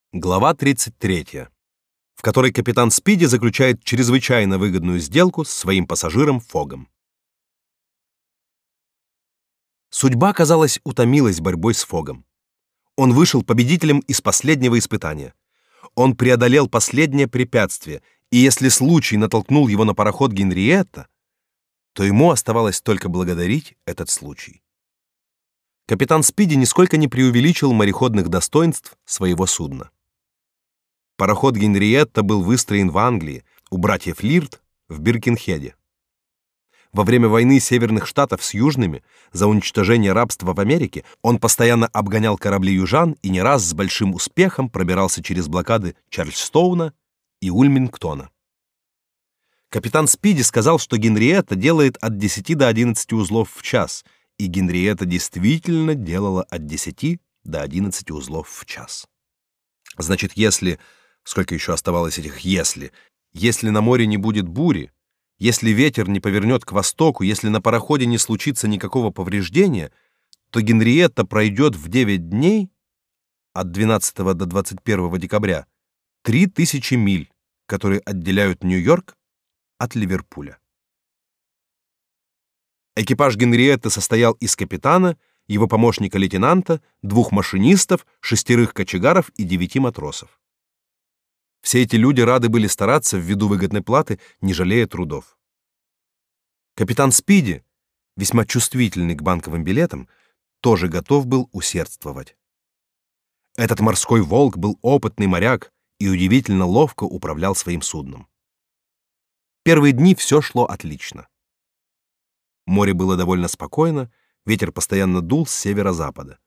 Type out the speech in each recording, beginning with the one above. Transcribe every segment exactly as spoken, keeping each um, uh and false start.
Глава тридцать третья, в которой капитан Спиди заключает чрезвычайно выгодную сделку с своим пассажиром Фогом. Судьба, казалось, утомилась борьбой с Фогом. Он вышел победителем из последнего испытания. Он преодолел последнее препятствие, и если случай натолкнул его на пароход Генриетта, то ему оставалось только благодарить этот случай. Капитан Спиди нисколько не преувеличил мореходных достоинств своего судна. Пароход Генриетта был выстроен в Англии у братьев Лирт в Биркенхеде. Во время войны Северных Штатов с Южными за уничтожение рабства в Америке он постоянно обгонял корабли южан и не раз с большим успехом пробирался через блокады Чарльстоуна и Ульмингтона. Капитан Спиди сказал, что Генриетта делает от десяти до одиннадцати узлов в час, и Генриетта действительно делала от десяти до одиннадцати узлов в час. Значит, если... Сколько еще оставалось этих «если»? Если на море не будет бури, если ветер не повернет к востоку, если на пароходе не случится никакого повреждения, то Генриетта пройдет в девять дней, от двенадцатого до двадцать первого декабря, три тысячи миль, которые отделяют Нью-Йорк от Ливерпуля. Экипаж Генриетты состоял из капитана, его помощника-лейтенанта, двух машинистов, шестерых кочегаров и девяти матросов. Все эти люди рады были стараться ввиду выгодной платы, не жалея трудов. Капитан Спиди, весьма чувствительный к банковым билетам, тоже готов был усердствовать. Этот морской волк был опытный моряк и удивительно ловко управлял своим судном. Первые дни все шло отлично. Море было довольно спокойно, ветер постоянно дул с северо-запада.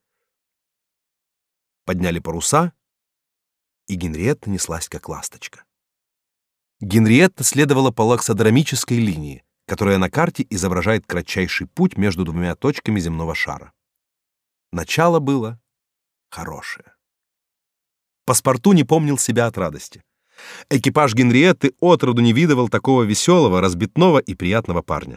Подняли паруса, и Генриетта неслась как ласточка. Генриетта следовала по лаксодромической линии, которая на карте изображает кратчайший путь между двумя точками земного шара. Начало было хорошее. Паспорту не помнил себя от радости. Экипаж Генриетты отроду не видывал такого веселого, разбитного и приятного парня.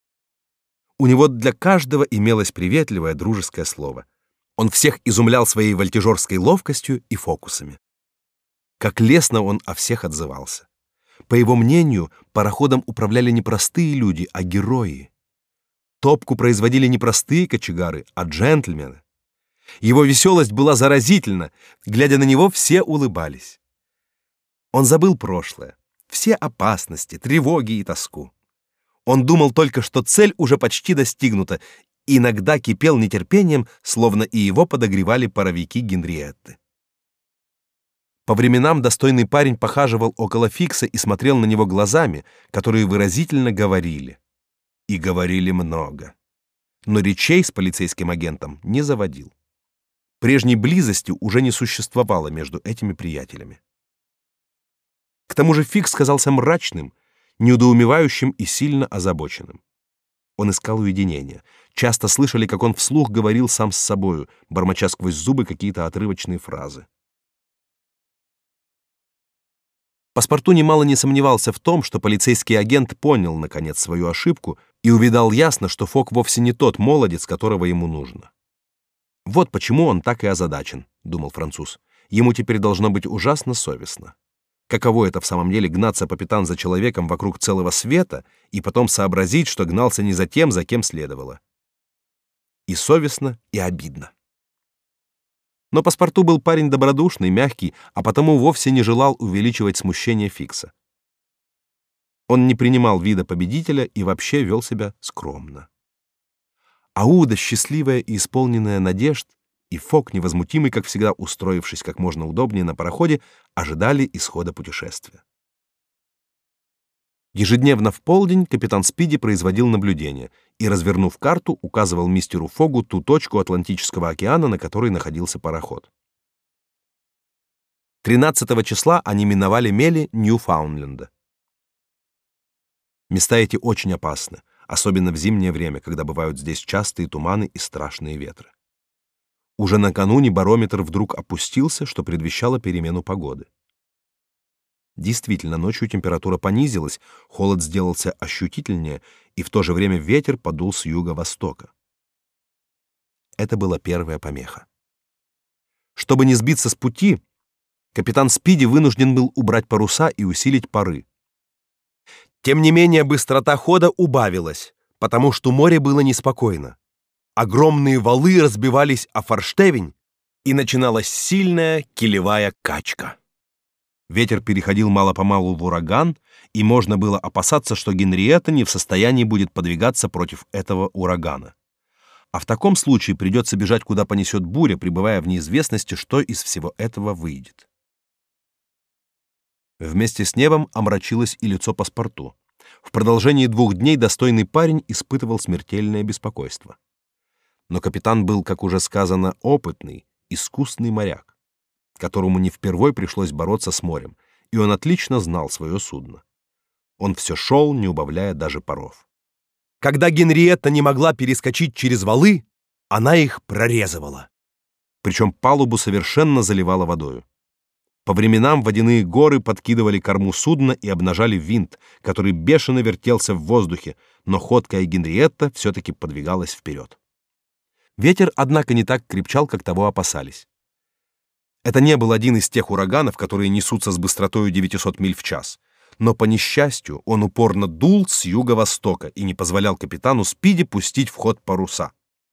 У него для каждого имелось приветливое дружеское слово. Он всех изумлял своей вольтежерской ловкостью и фокусами. Как лестно он о всех отзывался. По его мнению, пароходом управляли не простые люди, а герои. Топку производили не простые кочегары, а джентльмены. Его веселость была заразительна, глядя на него, все улыбались. Он забыл прошлое, все опасности, тревоги и тоску. Он думал только, что цель уже почти достигнута, и иногда кипел нетерпением, словно и его подогревали паровики Генриетты. По временам достойный парень похаживал около Фикса и смотрел на него глазами, которые выразительно говорили. И говорили много. Но речей с полицейским агентом не заводил. Прежней близости уже не существовало между этими приятелями. К тому же Фикс казался мрачным, неудоумевающим и сильно озабоченным. Он искал уединения. Часто слышали, как он вслух говорил сам с собою, бормоча сквозь зубы какие-то отрывочные фразы. Паспорту немало не сомневался в том, что полицейский агент понял, наконец, свою ошибку и увидал ясно, что Фог вовсе не тот молодец, которого ему нужно. «Вот почему он так и озадачен», — думал француз. «Ему теперь должно быть ужасно совестно. Каково это в самом деле гнаться по пятам за человеком вокруг целого света и потом сообразить, что гнался не за тем, за кем следовало. И совестно, и обидно». Но Паспорту был парень добродушный, мягкий, а потому вовсе не желал увеличивать смущение Фикса. Он не принимал вида победителя и вообще вел себя скромно. Ауда, счастливая и исполненная надежд, и Фог, невозмутимый, как всегда, устроившись как можно удобнее на пароходе, ожидали исхода путешествия. Ежедневно в полдень капитан Спиди производил наблюдения и, развернув карту, указывал мистеру Фогу ту точку Атлантического океана, на которой находился пароход. тринадцатого числа они миновали мели Ньюфаундленда. Места эти очень опасны, особенно в зимнее время, когда бывают здесь частые туманы и страшные ветры. Уже накануне барометр вдруг опустился, что предвещало перемену погоды. Действительно, ночью температура понизилась, холод сделался ощутительнее, и в то же время ветер подул с юго-востока. Это была первая помеха. Чтобы не сбиться с пути, Капитан Спиди вынужден был убрать паруса и усилить пары. Тем не менее, быстрота хода убавилась, потому что море было неспокойно. Огромные валы разбивались о форштевень, и начиналась сильная килевая качка. Ветер переходил мало-помалу в ураган, и можно было опасаться, что Генриетта не в состоянии будет подвигаться против этого урагана. А в таком случае придется бежать, куда понесет буря, пребывая в неизвестности, что из всего этого выйдет. Вместе с небом омрачилось и лицо паспорту. В продолжении двух дней достойный парень испытывал смертельное беспокойство. Но капитан был, как уже сказано, опытный, искусный моряк, которому не впервой пришлось бороться с морем, и он отлично знал свое судно. Он все шел, не убавляя даже паров. Когда Генриетта не могла перескочить через валы, она их прорезывала. Причем палубу совершенно заливала водою. По временам водяные горы подкидывали корму судна и обнажали винт, который бешено вертелся в воздухе, но ходкая Генриетта все-таки подвигалась вперед. Ветер, однако, не так крепчал, как того опасались. Это не был один из тех ураганов, которые несутся с быстротой девятисот миль в час, но, по несчастью, он упорно дул с юго-востока и не позволял капитану Спиди пустить в ход паруса.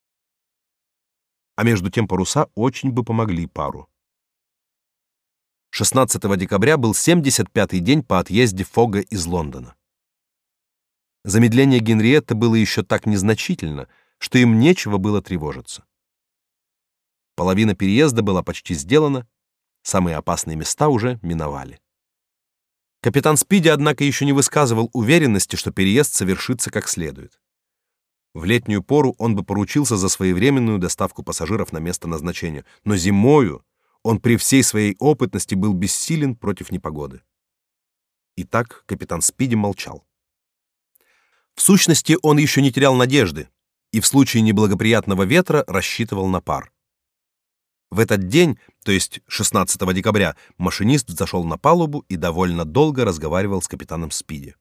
А между тем паруса очень бы помогли пару. шестнадцатого декабря был семьдесят пятый день по отъезде Фога из Лондона. Замедление Генриетты было еще так незначительно, что им нечего было тревожиться. Половина переезда была почти сделана, самые опасные места уже миновали. Капитан Спиди, однако, еще не высказывал уверенности, что переезд совершится как следует. В летнюю пору он бы поручился за своевременную доставку пассажиров на место назначения, но зимою он при всей своей опытности был бессилен против непогоды. Итак, капитан Спиди молчал. В сущности, он еще не терял надежды и в случае неблагоприятного ветра рассчитывал на пар. В этот день, то есть шестнадцатого декабря, машинист зашел на палубу и довольно долго разговаривал с капитаном Спиди.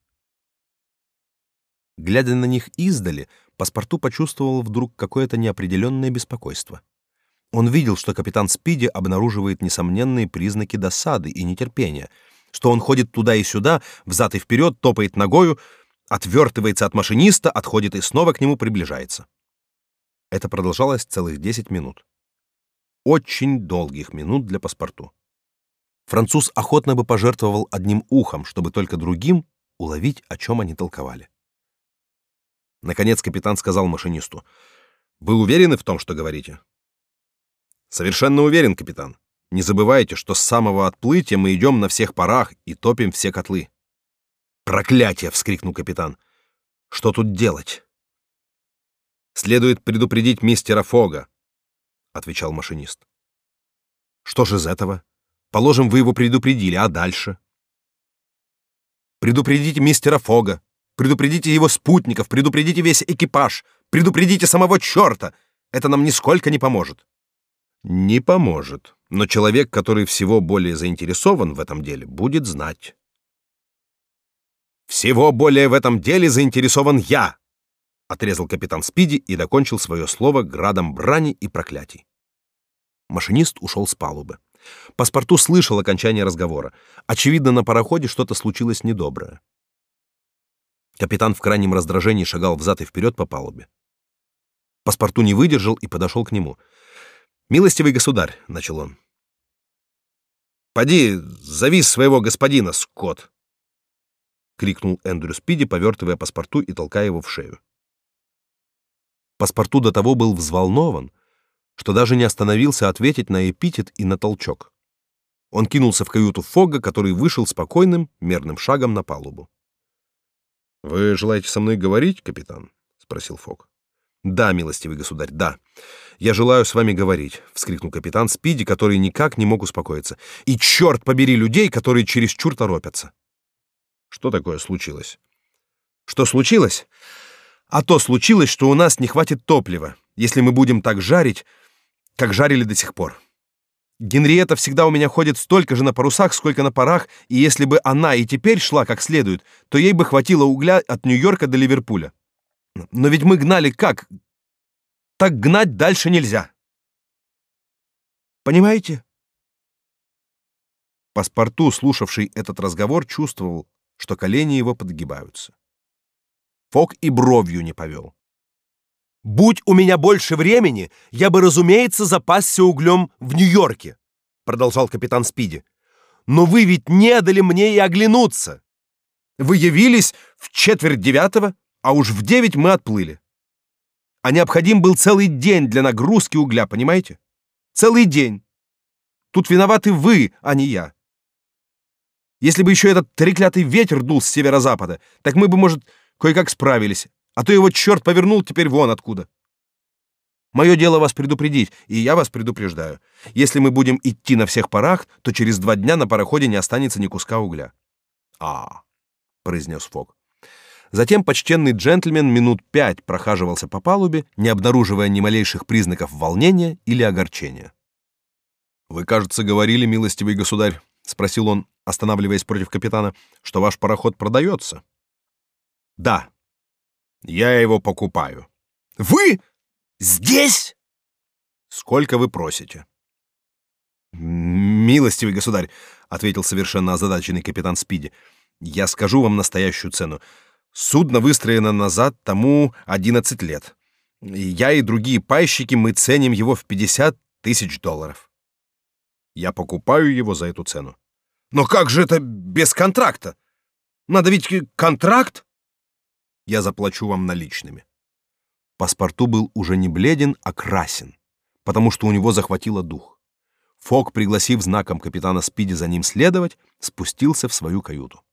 Глядя на них издали, паспорту почувствовал вдруг какое-то неопределенное беспокойство. Он видел, что капитан Спиди обнаруживает несомненные признаки досады и нетерпения, что он ходит туда и сюда, взад и вперед, топает ногою, отвертывается от машиниста, отходит и снова к нему приближается. Это продолжалось целых десять минут. Очень долгих минут для паспорту. Француз охотно бы пожертвовал одним ухом, чтобы только другим уловить, о чем они толковали. Наконец капитан сказал машинисту: «Вы уверены в том, что говорите?» «Совершенно уверен, капитан. Не забывайте, что с самого отплытия мы идем на всех парах и топим все котлы». «Проклятие!» — вскрикнул капитан. «Что тут делать?» «Следует предупредить мистера Фога», — отвечал машинист. «Что же из этого? Положим, вы его предупредили, а дальше?» «Предупредите мистера Фога, предупредите его спутников, предупредите весь экипаж, предупредите самого черта. Это нам нисколько не поможет». «Не поможет, но человек, который всего более заинтересован в этом деле, будет знать». «Всего более в этом деле заинтересован я», — отрезал капитан Спиди и докончил свое слово градом брани и проклятий. Машинист ушел с палубы. Паспорту слышал окончание разговора. Очевидно, на пароходе что-то случилось недоброе. Капитан в крайнем раздражении шагал взад и вперед по палубе. Паспорту не выдержал и подошел к нему. «Милостивый государь», — начал он. «Поди, зови своего господина, скот!» — крикнул Эндрю Спиди, повертывая паспорту и толкая его в шею. Паспорту до того был взволнован, что даже не остановился ответить на эпитет и на толчок. Он кинулся в каюту Фога, который вышел спокойным, мерным шагом на палубу. «Вы желаете со мной говорить, капитан?» — спросил Фог. «Да, милостивый государь, да. Я желаю с вами говорить», — вскрикнул капитан Спиди, который никак не мог успокоиться. «И черт побери людей, которые чересчур торопятся!» «Что такое случилось?» «Что случилось? А то случилось, что у нас не хватит топлива, если мы будем так жарить, как жарили до сих пор. Генриетта всегда у меня ходит столько же на парусах, сколько на парах, и если бы она и теперь шла как следует, то ей бы хватило угля от Нью-Йорка до Ливерпуля. Но ведь мы гнали как? Так гнать дальше нельзя. Понимаете?» Паспорту, слушавший этот разговор, чувствовал, что колени его подгибаются. Фок и бровью не повел. «Будь у меня больше времени, я бы, разумеется, запасся углем в Нью-Йорке», продолжал капитан Спиди. «Но вы ведь не дали мне и оглянуться. Вы явились в четверть девятого, а уж в девять мы отплыли. А необходим был целый день для нагрузки угля, понимаете? Целый день. Тут виноваты вы, а не я. Если бы еще этот треклятый ветер дул с северо-запада, так мы бы, может, кое-как справились, а то его черт повернул теперь вон откуда. Мое дело вас предупредить, и я вас предупреждаю. Если мы будем идти на всех парах, то через два дня на пароходе не останется ни куска угля». «А», — произнес Фок. Затем почтенный джентльмен минут пять прохаживался по палубе, не обнаруживая ни малейших признаков волнения или огорчения. «Вы, кажется, говорили, милостивый государь, — спросил он, останавливаясь против капитана, — что ваш пароход продается?» «Да. Я его покупаю». «Вы? Здесь?» «Сколько вы просите?» «Милостивый государь, — ответил совершенно озадаченный капитан Спиди, — я скажу вам настоящую цену. Судно выстроено назад тому одиннадцать лет. Я и другие пайщики, мы ценим его в пятьдесят тысяч долларов. Я покупаю его за эту цену». «Но как же это без контракта? Надо ведь контракт?» «Я заплачу вам наличными». Паспорту был уже не бледен, а красен, потому что у него захватило дух. Фок, пригласив знаком капитана Спиди за ним следовать, спустился в свою каюту.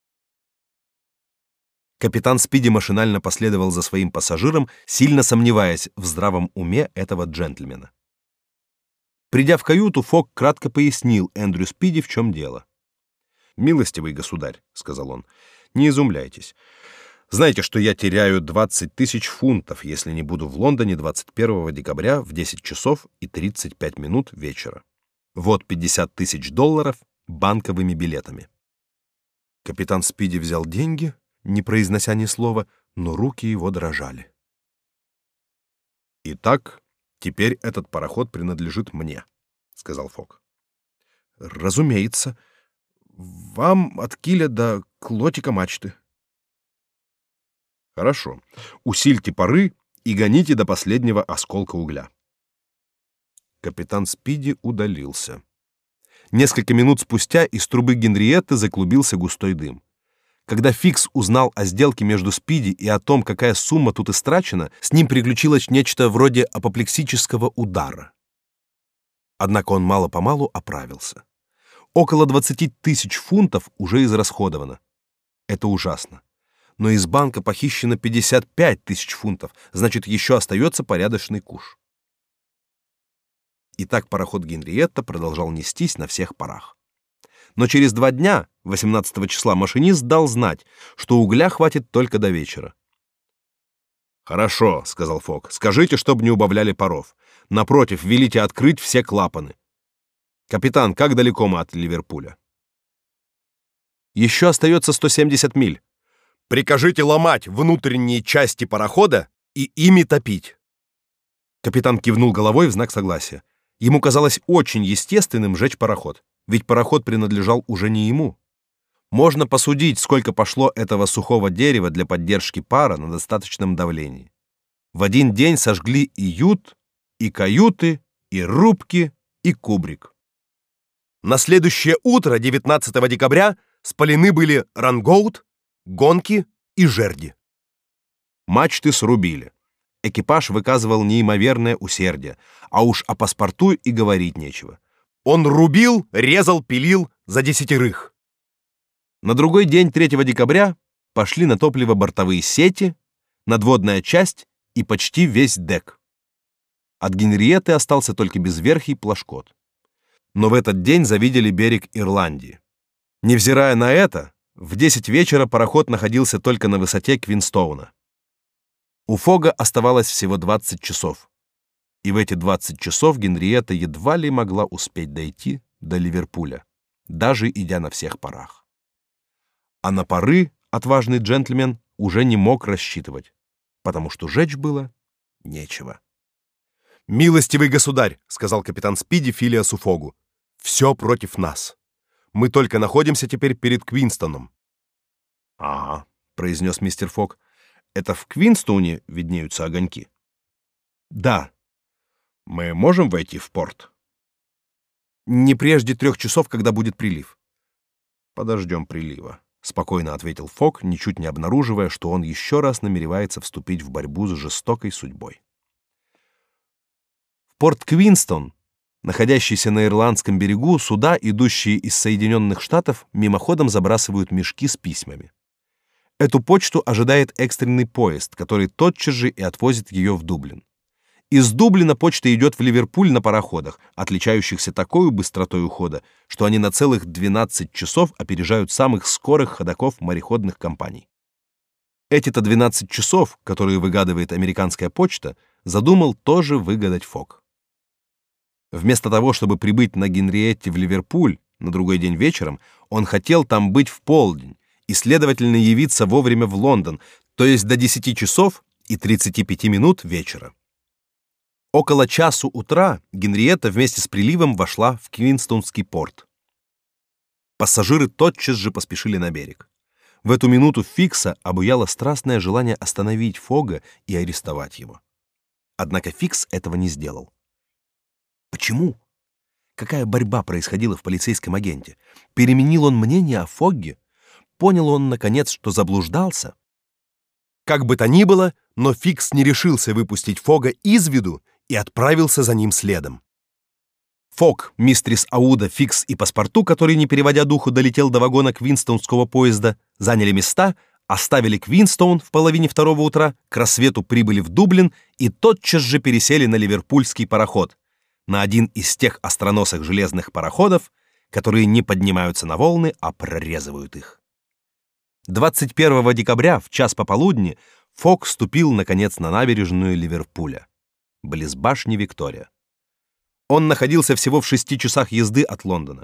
Капитан Спиди машинально последовал за своим пассажиром, сильно сомневаясь в здравом уме этого джентльмена. Придя в каюту, Фок кратко пояснил Эндрю Спиди, в чем дело. «Милостивый государь, — сказал он, — не изумляйтесь. Знаете, что я теряю двадцать тысяч фунтов, если не буду в Лондоне двадцать первого декабря в десять часов и тридцать пять минут вечера. Вот пятьдесят тысяч долларов банковыми билетами». Капитан Спиди взял деньги, не произнося ни слова, но руки его дрожали. «Итак, теперь этот пароход принадлежит мне», — сказал Фок. «Разумеется. Вам от киля до клотика мачты». «Хорошо. Усильте пары и гоните до последнего осколка угля». Капитан Спиди удалился. Несколько минут спустя из трубы Генриетты заклубился густой дым. Когда Фикс узнал о сделке между Спиди и о том, какая сумма тут истрачена, с ним приключилось нечто вроде апоплексического удара. Однако он мало-помалу оправился. Около двадцати тысяч фунтов уже израсходовано. Это ужасно. Но из банка похищено пятьдесят пять тысяч фунтов, значит, еще остается порядочный куш. Итак, пароход Генриетта продолжал нестись на всех парах. Но через два дня, восемнадцатого числа, машинист дал знать, что угля хватит только до вечера. «Хорошо, — сказал Фок, — скажите, чтобы не убавляли паров. Напротив, велите открыть все клапаны. Капитан, как далеко мы от Ливерпуля?» «Еще остается сто семьдесят миль. Прикажите ломать внутренние части парохода и ими топить». Капитан кивнул головой в знак согласия. Ему казалось очень естественным жечь пароход, ведь пароход принадлежал уже не ему. Можно посудить, сколько пошло этого сухого дерева для поддержки пара на достаточном давлении. В один день сожгли и ют, и каюты, и рубки, и кубрик. На следующее утро, девятнадцатого декабря, спалены были рангоут, гонки и жерди. Мачты срубили. Экипаж выказывал неимоверное усердие, а уж о паспорту и говорить нечего. Он рубил, резал, пилил за десятерых. На другой день, третьего декабря, пошли на топливо бортовые сети, надводная часть и почти весь дек. От Генриетты остался только безверхий плашкот. Но в этот день завидели берег Ирландии. Невзирая на это, в десять вечера пароход находился только на высоте Квинстоуна. У Фога оставалось всего двадцать часов, и в эти двадцать часов Генриетта едва ли могла успеть дойти до Ливерпуля, даже идя на всех парах. А на пары отважный джентльмен уже не мог рассчитывать, потому что жечь было нечего. «Милостивый государь, — сказал капитан Спиди Филиасу Фогу, — все против нас. Мы только находимся теперь перед Квинстоном. «Ага», — произнес мистер Фок. «Это в Квинстоуне виднеются огоньки?» «Да. Мы можем войти в порт?» «Не прежде трех часов, когда будет прилив». «Подождем прилива», — спокойно ответил Фок, ничуть не обнаруживая, что он еще раз намеревается вступить в борьбу с жестокой судьбой. В порт Квинстон, находящийся на Ирландском берегу, суда, идущие из Соединенных Штатов, мимоходом забрасывают мешки с письмами. Эту почту ожидает экстренный поезд, который тотчас же и отвозит ее в Дублин. Из Дублина почта идет в Ливерпуль на пароходах, отличающихся такой быстротой ухода, что они на целых двенадцать часов опережают самых скорых ходоков мореходных компаний. Эти-то двенадцать часов, которые выгадывает американская почта, задумал тоже выгадать Фок. Вместо того, чтобы прибыть на Генриетте в Ливерпуль на другой день вечером, он хотел там быть в полдень и, следовательно, явиться вовремя в Лондон, то есть до десяти часов и тридцати пяти минут вечера. Около часу утра Генриетта вместе с приливом вошла в Квинстонский порт. Пассажиры тотчас же поспешили на берег. В эту минуту Фикса обуяло страстное желание остановить Фога и арестовать его. Однако Фикс этого не сделал. Почему? Какая борьба происходила в полицейском агенте? Переменил он мнение о Фогге? Понял он, наконец, что заблуждался? Как бы то ни было, но Фикс не решился выпустить Фога из виду и отправился за ним следом. Фок, мистрис Ауда, Фикс и паспорту, который, не переводя духу, долетел до вагона Квинстоунского поезда, заняли места, оставили Квинстоун в половине второго утра, к рассвету прибыли в Дублин и тотчас же пересели на ливерпульский пароход, на один из тех остроносых железных пароходов, которые не поднимаются на волны, а прорезывают их. двадцать первого декабря в час пополудни Фок ступил наконец на набережную Ливерпуля, близ башни Виктория. Он находился всего в шести часах езды от Лондона.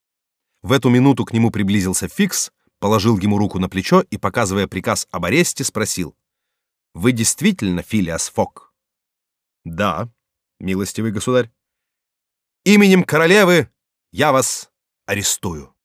В эту минуту к нему приблизился Фикс, положил ему руку на плечо и, показывая приказ об аресте, спросил: «Вы действительно Филиас Фок?» «Да, милостивый государь». «Именем королевы я вас арестую».